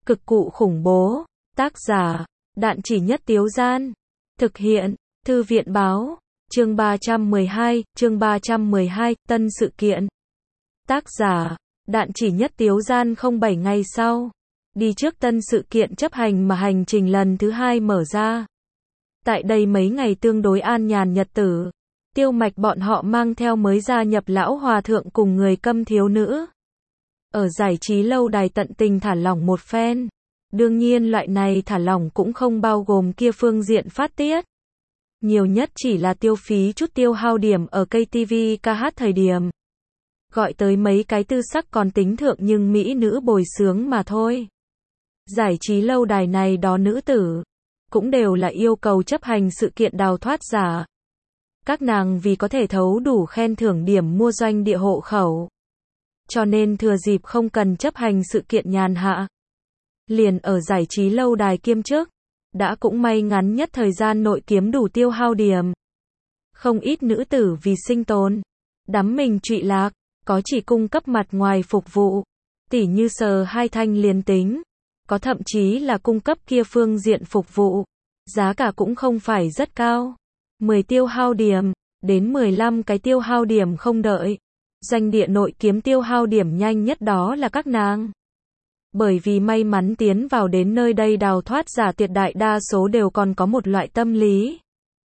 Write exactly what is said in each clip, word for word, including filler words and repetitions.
Cực cụ khủng bố. Tác giả, Đạn Chỉ Nhất Tiếu Gian. Thực hiện, Thư viện Báo. Chương ba trăm mười hai, chương ba trăm mười hai, tân sự kiện. Tác giả, Đạn Chỉ Nhất Tiếu Gian. Không bảy ngày sau, đi trước tân sự kiện chấp hành mà hành trình lần thứ hai mở ra. Tại đây mấy ngày tương đối an nhàn nhật tử, Tiêu Mạch bọn họ mang theo mới gia nhập lão hòa thượng cùng người câm thiếu nữ. Ở giải trí lâu đài tận tình thả lỏng một phen. Đương nhiên loại này thả lỏng cũng không bao gồm kia phương diện phát tiết. Nhiều nhất chỉ là tiêu phí chút tiêu hao điểm ở cây ti vi ca hát thời điểm. Gọi tới mấy cái tư sắc còn tính thượng nhưng mỹ nữ bồi sướng mà thôi. Giải trí lâu đài này đó nữ tử, cũng đều là yêu cầu chấp hành sự kiện đào thoát giả. Các nàng vì có thể thấu đủ khen thưởng điểm mua doanh địa hộ khẩu. Cho nên thừa dịp không cần chấp hành sự kiện nhàn hạ. Liền ở giải trí lâu đài kiêm chức, đã cũng may ngắn nhất thời gian nội kiếm đủ tiêu hao điểm. Không ít nữ tử vì sinh tồn, đắm mình trụy lạc, có chỉ cung cấp mặt ngoài phục vụ, tỉ như sờ hai thanh liền tính, có thậm chí là cung cấp kia phương diện phục vụ, giá cả cũng không phải rất cao. mười tiêu hao điểm, đến mười lăm cái tiêu hao điểm không đợi. Doanh địa nội kiếm tiêu hao điểm nhanh nhất đó là các nàng. Bởi vì may mắn tiến vào đến nơi đây đào thoát giả tuyệt đại đa số đều còn có một loại tâm lý.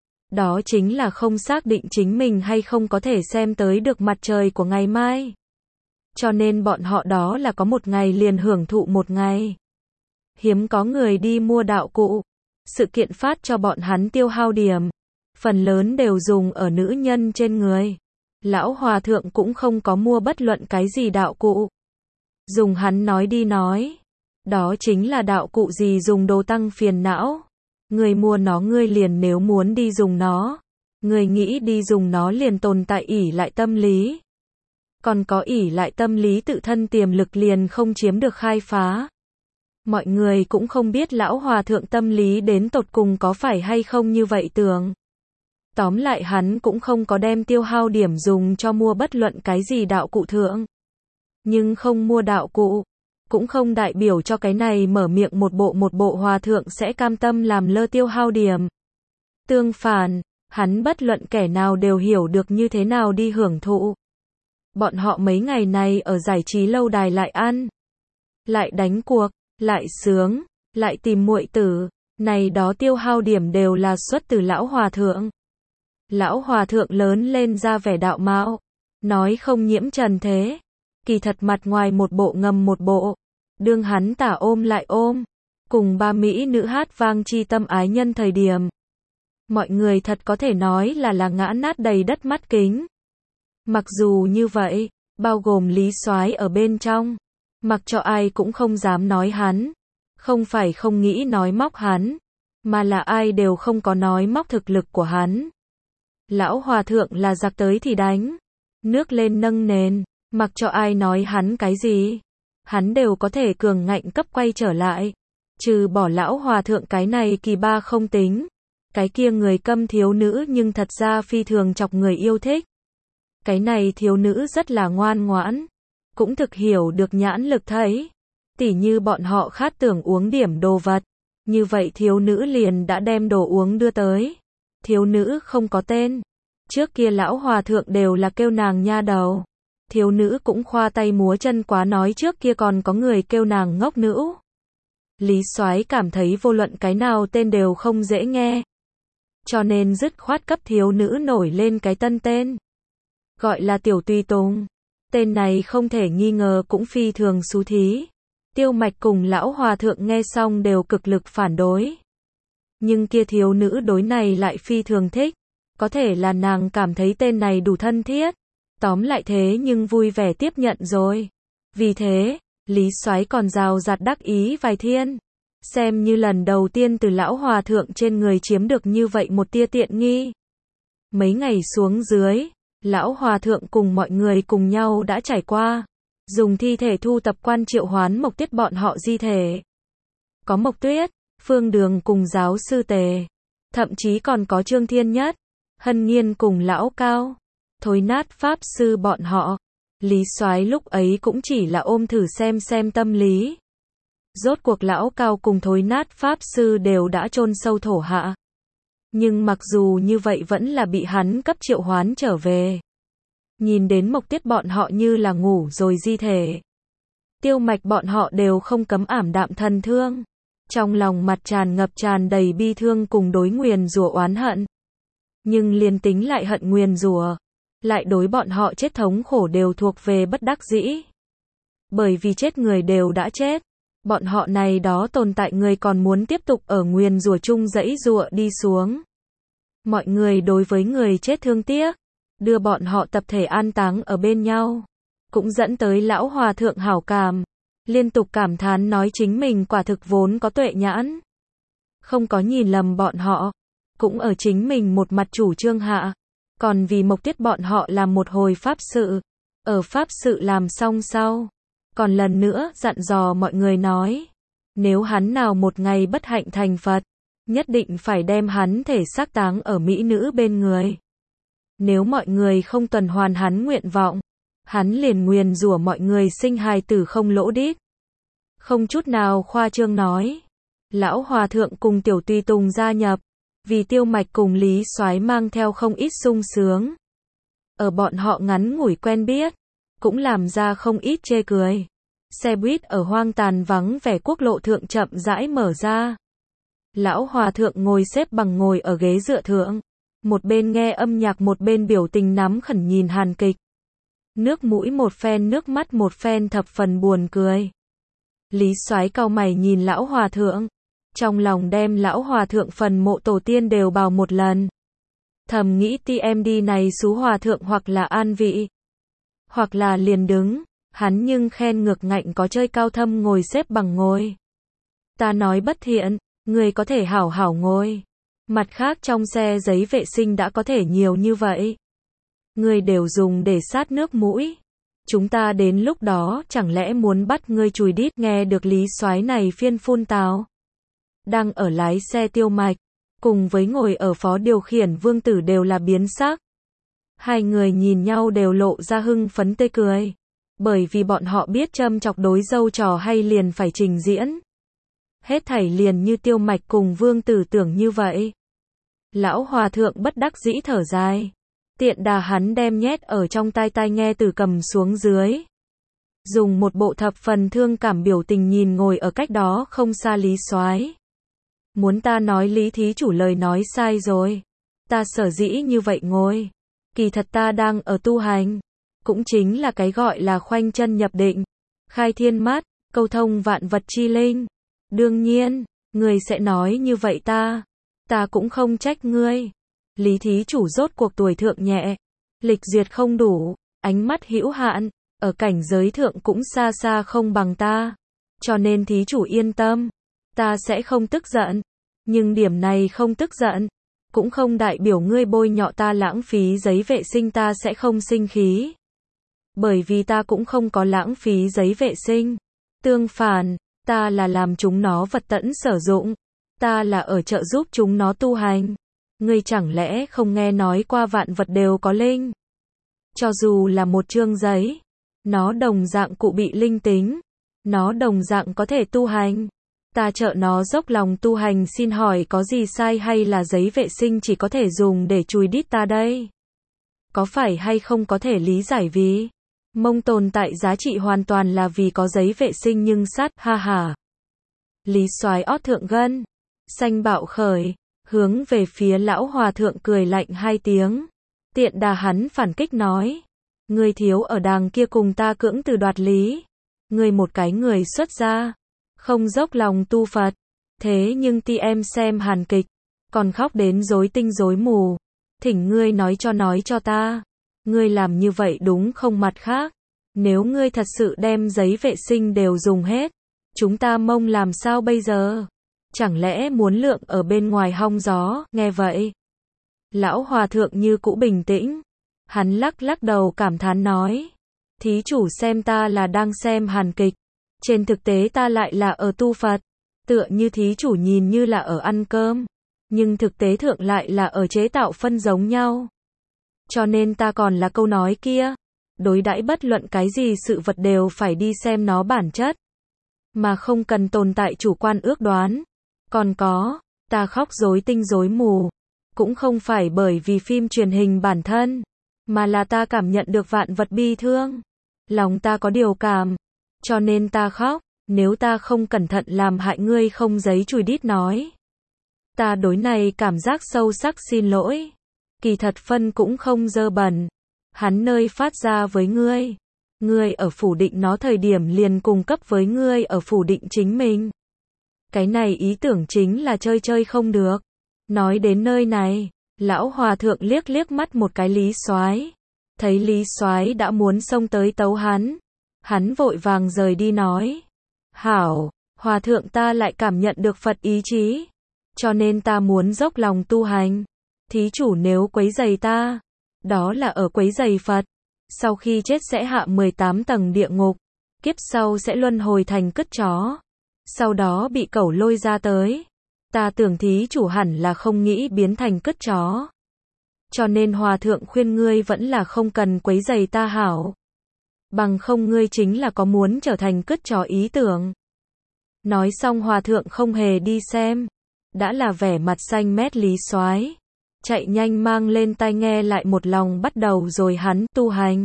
Đó chính là không xác định chính mình hay không có thể xem tới được mặt trời của ngày mai. Cho nên bọn họ đó là có một ngày liền hưởng thụ một ngày. Hiếm có người đi mua đạo cụ. Sự kiện phát cho bọn hắn tiêu hao điểm. Phần lớn đều dùng ở nữ nhân trên người. Lão hòa thượng cũng không có mua bất luận cái gì đạo cụ. Dùng hắn nói đi nói. Đó chính là đạo cụ gì dùng đồ tăng phiền não. Người mua nó ngươi liền nếu muốn đi dùng nó. Người nghĩ đi dùng nó liền tồn tại ỷ lại tâm lý. Còn có ỷ lại tâm lý tự thân tiềm lực liền không chiếm được khai phá. Mọi người cũng không biết lão hòa thượng tâm lý đến tột cùng có phải hay không như vậy tưởng. Tóm lại hắn cũng không có đem tiêu hao điểm dùng cho mua bất luận cái gì đạo cụ thượng. Nhưng không mua đạo cụ, cũng không đại biểu cho cái này mở miệng một bộ một bộ hòa thượng sẽ cam tâm làm lơ tiêu hao điểm. Tương phản, hắn bất luận kẻ nào đều hiểu được như thế nào đi hưởng thụ. Bọn họ mấy ngày này ở giải trí lâu đài lại ăn, lại đánh cuộc, lại sướng, lại tìm muội tử, này đó tiêu hao điểm đều là xuất từ lão hòa thượng. Lão hòa thượng lớn lên ra vẻ đạo mạo, nói không nhiễm trần thế, kỳ thật mặt ngoài một bộ ngầm một bộ, đương hắn tả ôm lại ôm, cùng ba mỹ nữ hát vang chi tâm ái nhân thời điểm. Mọi người thật có thể nói là là ngã nát đầy đất mắt kính. Mặc dù như vậy, bao gồm Lý Soái ở bên trong, mặc cho ai cũng không dám nói hắn, không phải không nghĩ nói móc hắn, mà là ai đều không có nói móc thực lực của hắn. Lão hòa thượng là giặc tới thì đánh, nước lên nâng nền, mặc cho ai nói hắn cái gì, hắn đều có thể cường ngạnh cấp quay trở lại. Trừ bỏ lão hòa thượng cái này kỳ ba không tính, cái kia người câm thiếu nữ nhưng thật ra phi thường chọc người yêu thích. Cái này thiếu nữ rất là ngoan ngoãn, cũng thực hiểu được nhãn lực thấy. Tỉ như bọn họ khát tưởng uống điểm đồ vật, như vậy thiếu nữ liền đã đem đồ uống đưa tới. Thiếu nữ không có tên. Trước kia lão hòa thượng đều là kêu nàng nha đầu. Thiếu nữ cũng khoa tay múa chân quá nói trước kia còn có người kêu nàng ngốc nữ. Lý Soái cảm thấy vô luận cái nào tên đều không dễ nghe. Cho nên dứt khoát cấp thiếu nữ nổi lên cái tân tên. Gọi là Tiểu Tùy Tùng. Tên này không thể nghi ngờ cũng phi thường xú thí. Tiêu Mạch cùng lão hòa thượng nghe xong đều cực lực phản đối. Nhưng kia thiếu nữ đối này lại phi thường thích. Có thể là nàng cảm thấy tên này đủ thân thiết. Tóm lại thế nhưng vui vẻ tiếp nhận rồi. Vì thế, Lý Soái còn rào rạt đắc ý vài thiên. Xem như lần đầu tiên từ lão hòa thượng trên người chiếm được như vậy một tia tiện nghi. Mấy ngày xuống dưới, lão hòa thượng cùng mọi người cùng nhau đã trải qua. Dùng thi thể thu tập quan triệu hoán Mộc Tuyết bọn họ di thể. Có Mộc Tuyết, Phương Đường cùng giáo sư Tề. Thậm chí còn có Trương Thiên Nhất, Hân Nhiên cùng lão Cao, Thối Nát pháp sư bọn họ. Lý Soái lúc ấy cũng chỉ là ôm thử xem xem tâm lý. Rốt cuộc lão cao cùng thối nát pháp sư đều đã chôn sâu thổ hạ. Nhưng mặc dù như vậy vẫn là bị hắn cấp triệu hoán trở về. Nhìn đến Mộc Tiết bọn họ như là ngủ rồi di thể. Tiêu Mạch bọn họ đều không cấm ảm đạm thần thương. Trong lòng mặt tràn ngập tràn đầy bi thương cùng đối nguyền rủa oán hận. Nhưng liền tính lại hận nguyền rủa, lại đối bọn họ chết thống khổ đều thuộc về bất đắc dĩ. Bởi vì chết người đều đã chết. Bọn họ này đó tồn tại người còn muốn tiếp tục ở nguyền rủa chung dãy giụa đi xuống. Mọi người đối với người chết thương tiếc, đưa bọn họ tập thể an táng ở bên nhau, cũng dẫn tới lão hòa thượng hảo cảm, liên tục cảm thán nói chính mình quả thực vốn có tuệ nhãn, không có nhìn lầm bọn họ, cũng ở chính mình một mặt chủ trương hạ, còn vì Mộc Tiết bọn họ làm một hồi pháp sự, ở pháp sự làm xong sau, còn lần nữa dặn dò mọi người nói, nếu hắn nào một ngày bất hạnh thành Phật, nhất định phải đem hắn thể xác táng ở mỹ nữ bên người. Nếu mọi người không tuần hoàn hắn nguyện vọng, hắn liền nguyền rủa mọi người sinh hài tử không lỗ đít. Không chút nào khoa trương nói. Lão hòa thượng cùng tiểu tùy tùng gia nhập, vì Tiêu Mạch cùng Lý Soái mang theo không ít sung sướng. Ở bọn họ ngắn ngủi quen biết, cũng làm ra không ít chê cười. Xe buýt ở hoang tàn vắng vẻ quốc lộ thượng chậm rãi mở ra. Lão hòa thượng ngồi xếp bằng ngồi ở ghế dựa thượng, một bên nghe âm nhạc một bên biểu tình nắm khẩn nhìn hàn kịch. Nước mũi một phen nước mắt một phen thập phần buồn cười. Lý Soái cau mày nhìn lão hòa thượng, trong lòng đem lão hòa thượng phần mộ tổ tiên đều bào một lần. Thầm nghĩ tê em đê này xú hòa thượng hoặc là an vị, hoặc là liền đứng, hắn nhưng khen ngược ngạnh có chơi cao thâm ngồi xếp bằng ngồi. Ta nói bất thiện, người có thể hảo hảo ngồi. Mặt khác trong xe giấy vệ sinh đã có thể nhiều như vậy. Người đều dùng để sát nước mũi. Chúng ta đến lúc đó chẳng lẽ muốn bắt ngươi chùi đít. Nghe được Lý Soái này phiên phun tào. Đang ở lái xe Tiêu Mạch, cùng với ngồi ở phó điều khiển Vương Tử đều là biến sắc. Hai người nhìn nhau đều lộ ra hưng phấn tươi cười. Bởi vì bọn họ biết châm chọc đối dâu trò hay liền phải trình diễn. Hết thảy liền như Tiêu Mạch cùng Vương Tử tưởng như vậy. Lão hòa thượng bất đắc dĩ thở dài. Tiện đà hắn đem nhét ở trong tai tai nghe từ cầm xuống dưới. Dùng một bộ thập phần thương cảm biểu tình nhìn ngồi ở cách đó không xa Lý Soái. Muốn ta nói Lý thí chủ lời nói sai rồi. Ta sở dĩ như vậy ngồi. Kỳ thật ta đang ở tu hành. Cũng chính là cái gọi là khoanh chân nhập định. Khai thiên mắt, câu thông vạn vật chi linh. Đương nhiên, người sẽ nói như vậy ta. Ta cũng không trách ngươi. Lý thí chủ rốt cuộc tuổi thượng nhẹ. Lịch duyệt không đủ, ánh mắt hữu hạn. Ở cảnh giới thượng cũng xa xa không bằng ta. Cho nên thí chủ yên tâm. Ta sẽ không tức giận. Nhưng điểm này không tức giận. Cũng không đại biểu ngươi bôi nhọ ta lãng phí giấy vệ sinh ta sẽ không sinh khí. Bởi vì ta cũng không có lãng phí giấy vệ sinh. Tương phản, ta là làm chúng nó vật tẫn sử dụng. Ta là ở trợ giúp chúng nó tu hành. Ngươi chẳng lẽ không nghe nói qua vạn vật đều có linh? Cho dù là một chương giấy, nó đồng dạng cụ bị linh tính. Nó đồng dạng có thể tu hành. Ta trợ nó dốc lòng tu hành xin hỏi có gì sai hay là giấy vệ sinh chỉ có thể dùng để chùi đít ta đây? Có phải hay không có thể lý giải vì mông tồn tại giá trị hoàn toàn là vì có giấy vệ sinh nhưng sát, ha ha. Lý Soái ót thượng gân, xanh bạo khởi, hướng về phía lão hòa thượng cười lạnh hai tiếng. Tiện đà hắn phản kích nói. Ngươi thiếu ở đàng kia cùng ta cưỡng từ đoạt lý. Ngươi một cái người xuất gia. Không dốc lòng tu Phật. Thế nhưng ti em xem hàn kịch. Còn khóc đến rối tinh rối mù. Thỉnh ngươi nói cho nói cho ta. Ngươi làm như vậy đúng không mặt khác. Nếu ngươi thật sự đem giấy vệ sinh đều dùng hết. Chúng ta mông làm sao bây giờ? Chẳng lẽ muốn lượng ở bên ngoài hong gió, nghe vậy. Lão hòa thượng như cũ bình tĩnh. Hắn lắc lắc đầu cảm thán nói. Thí chủ xem ta là đang xem hàn kịch. Trên thực tế ta lại là ở tu Phật. Tựa như thí chủ nhìn như là ở ăn cơm. Nhưng thực tế thượng lại là ở chế tạo phân giống nhau. Cho nên ta còn là câu nói kia. Đối đãi bất luận cái gì sự vật đều phải đi xem nó bản chất. mà không cần tồn tại chủ quan ước đoán. Còn có, ta khóc rối tinh rối mù, cũng không phải bởi vì phim truyền hình bản thân, mà là ta cảm nhận được vạn vật bi thương. Lòng ta có điều cảm, cho nên ta khóc, nếu ta không cẩn thận làm hại ngươi không giấy chùi đít nói. Ta đối này cảm giác sâu sắc xin lỗi. Kỳ thật phân cũng không dơ bẩn. Hắn nơi phát ra với ngươi. Ngươi ở phủ định nó thời điểm liền cùng cấp với ngươi ở phủ định chính mình. Cái này ý tưởng chính là chơi chơi không được. Nói đến nơi này, lão hòa thượng liếc liếc mắt một cái Lý Soái. Thấy Lý Soái đã muốn xông tới tấu hắn. Hắn vội vàng rời đi nói. Hảo, hòa thượng ta lại cảm nhận được Phật ý chí. Cho nên ta muốn dốc lòng tu hành. Thí chủ nếu quấy rầy ta, đó là ở quấy rầy Phật. Sau khi chết sẽ hạ mười tám tầng địa ngục. Kiếp sau sẽ luân hồi thành cứt chó. Sau đó bị cẩu lôi ra tới. Ta tưởng thí chủ hẳn là không nghĩ biến thành cứt chó. Cho nên hòa thượng khuyên ngươi vẫn là không cần quấy rầy ta hảo. Bằng không ngươi chính là có muốn trở thành cứt chó ý tưởng. Nói xong hòa thượng không hề đi xem. Đã là vẻ mặt xanh mét Lý Soái. Chạy nhanh mang lên tai nghe lại một lòng bắt đầu rồi hắn tu hành.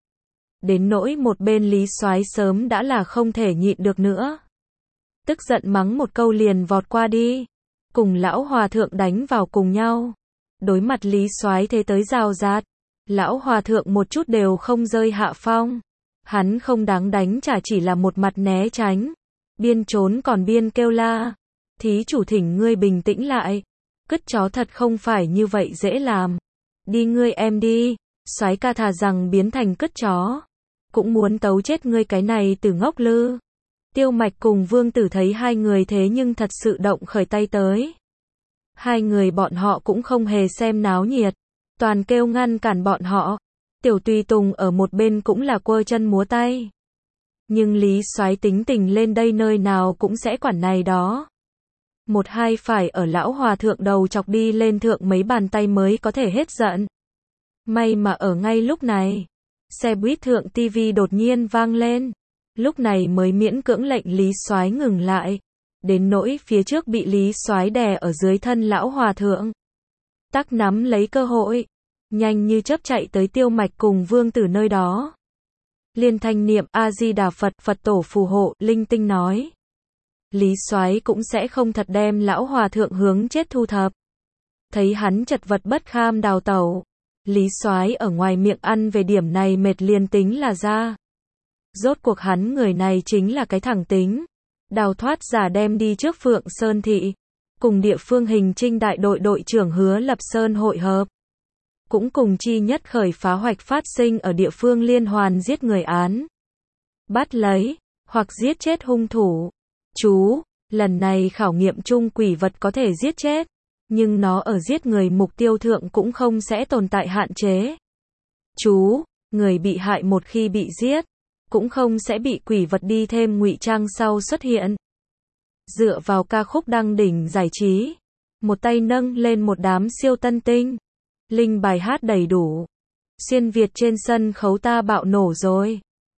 Đến nỗi một bên Lý Soái sớm đã là không thể nhịn được nữa. Tức giận mắng một câu liền vọt qua đi. Cùng lão hòa thượng đánh vào cùng nhau. Đối mặt Lý Soái thế tới rào rạt. Lão hòa thượng một chút đều không rơi hạ phong. Hắn không đáng đánh trả chỉ là một mặt né tránh. Biên trốn còn biên kêu la. Thí chủ thỉnh ngươi bình tĩnh lại. Cứt chó thật không phải như vậy dễ làm. Đi ngươi em đi. Soái ca thà rằng biến thành cứt chó. Cũng muốn tấu chết ngươi cái này từ ngốc lư. Tiêu Mạch cùng Vương Tử thấy hai người thế nhưng thật sự động khởi tay tới. Hai người bọn họ cũng không hề xem náo nhiệt. Toàn kêu ngăn cản bọn họ. Tiểu Tùy Tùng ở một bên cũng là quơ chân múa tay. Nhưng Lý Soái tính tình lên đây nơi nào cũng sẽ quản này đó. Một hai phải ở lão hòa thượng đầu chọc đi lên thượng mấy bàn tay mới có thể hết giận. May mà ở ngay lúc này, xe buýt thượng tivi đột nhiên vang lên. Lúc này mới miễn cưỡng lệnh Lý Soái ngừng lại. Đến nỗi phía trước bị Lý Soái đè ở dưới thân lão hòa thượng. Tắc nắm lấy cơ hội, nhanh như chớp chạy tới Tiêu Mạch cùng Vương Tử nơi đó. Liên thanh niệm A Di Đà Phật, Phật tổ phù hộ, linh tinh nói. Lý Soái cũng sẽ không thật đem lão hòa thượng hướng chết thu thập. Thấy hắn chật vật bất kham đào tẩu. Lý Soái ở ngoài miệng ăn về điểm này mệt liền tính là ra. Rốt cuộc hắn người này chính là cái thẳng tính. Đào thoát giả đem đi trước Phượng Sơn Thị. Cùng địa phương hình trinh đại đội đội trưởng Hứa Lập Sơn hội hợp. Cũng cùng chi nhất khởi phá hoạch phát sinh ở địa phương liên hoàn giết người án. Bắt lấy, hoặc giết chết hung thủ. Chú, lần này khảo nghiệm chung quỷ vật có thể giết chết. Nhưng nó ở giết người mục tiêu thượng cũng không sẽ tồn tại hạn chế. Chú, người bị hại một khi bị giết, cũng không sẽ bị quỷ vật đi thêm ngụy trang sau xuất hiện. Dựa vào ca khúc đăng đỉnh giải trí, một tay nâng lên một đám siêu tân tinh. Linh bài hát đầy đủ. Xuyên Việt trên sân khấu ta bạo nổ rồi.